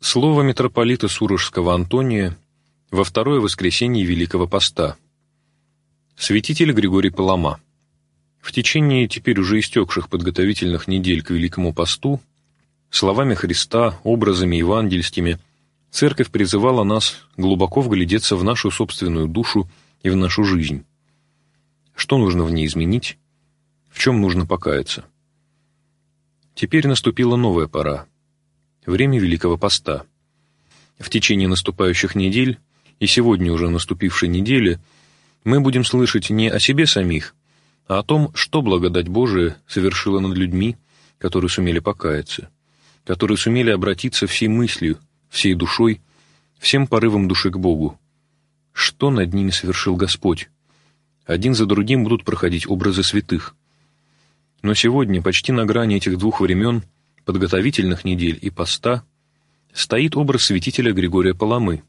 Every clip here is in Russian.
Слово митрополита Сурожского Антония во второе воскресенье Великого Поста. Святитель Григорий Палама. В течение теперь уже истекших подготовительных недель к Великому Посту словами Христа, образами евангельскими, Церковь призывала нас глубоко вглядеться в нашу собственную душу и в нашу жизнь. Что нужно в ней изменить, в чем нужно покаяться. Теперь наступила новая пора, время Великого Поста. В течение наступающих недель и сегодня уже наступившей недели мы будем слышать не о себе самих, а о том, что благодать Божия совершила над людьми, которые сумели покаяться, которые сумели обратиться всей мыслью, всей душой, всем порывом души к Богу. Что над ними совершил Господь? Один за другим будут проходить образы святых. Но сегодня, почти на грани этих двух времен, подготовительных недель и поста, стоит образ святителя Григория Паламы.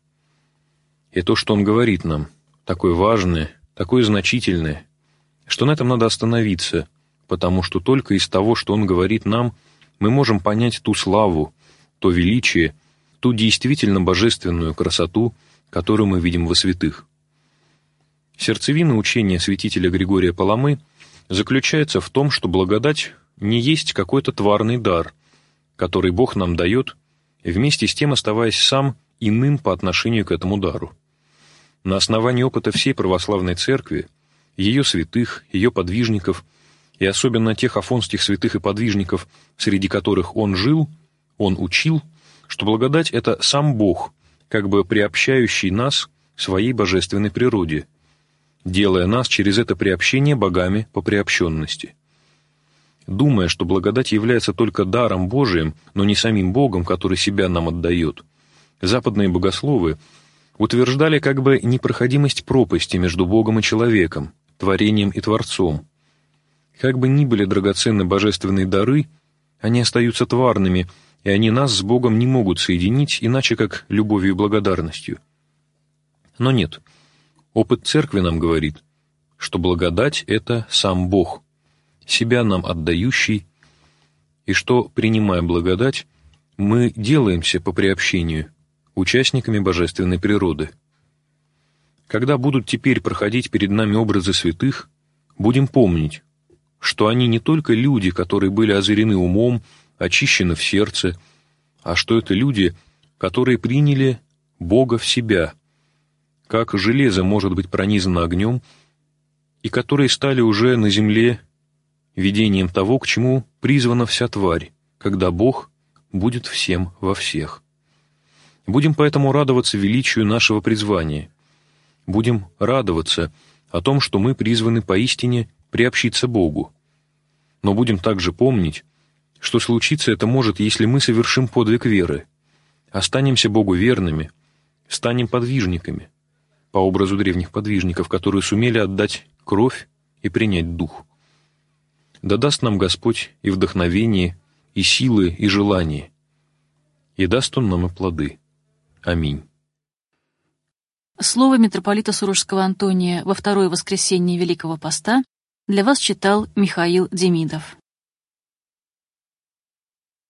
И то, что он говорит нам, такое важное, такое значительное, что на этом надо остановиться, потому что только из того, что он говорит нам, мы можем понять ту славу, то величие, ту действительно божественную красоту, которую мы видим во святых. Сердцевина учения святителя Григория Паламы заключается в том, что благодать не есть какой-то тварный дар, который Бог нам дает, вместе с тем оставаясь сам иным по отношению к этому дару. На основании опыта всей православной церкви, ее святых, ее подвижников, и особенно тех афонских святых и подвижников, среди которых он жил, он учил, что благодать — это сам Бог, как бы приобщающий нас к своей божественной природе, делая нас через это приобщение богами по приобщенности. Думая, что благодать является только даром Божиим, но не самим Богом, который себя нам отдает, западные богословы утверждали как бы непроходимость пропасти между Богом и человеком, творением и Творцом. Как бы ни были драгоценны божественные дары, они остаются тварными, и они нас с Богом не могут соединить иначе как любовью и благодарностью. Но нет, опыт Церкви нам говорит, что благодать — это сам Бог, себя нам отдающий, и что, принимая благодать, мы делаемся по приобщению участниками божественной природы. Когда будут теперь проходить перед нами образы святых, будем помнить, что они не только люди, которые были озарены умом, очищены в сердце, а что это люди, которые приняли Бога в себя, как железо может быть пронизано огнем, и которые стали уже на земле видением того, к чему призвана вся тварь, когда Бог будет всем во всех. Будем поэтому радоваться величию нашего призвания. Будем радоваться о том, что мы призваны поистине приобщиться Богу. Но будем также помнить, что случиться это может, если мы совершим подвиг веры, останемся Богу верными, станем подвижниками, по образу древних подвижников, которые сумели отдать кровь и принять дух. Да даст нам Господь и вдохновение, и силы, и желание, и даст Он нам и плоды. Аминь. Слово митрополита Сурожского Антония во второе воскресенье Великого Поста для вас читал Михаил Демидов.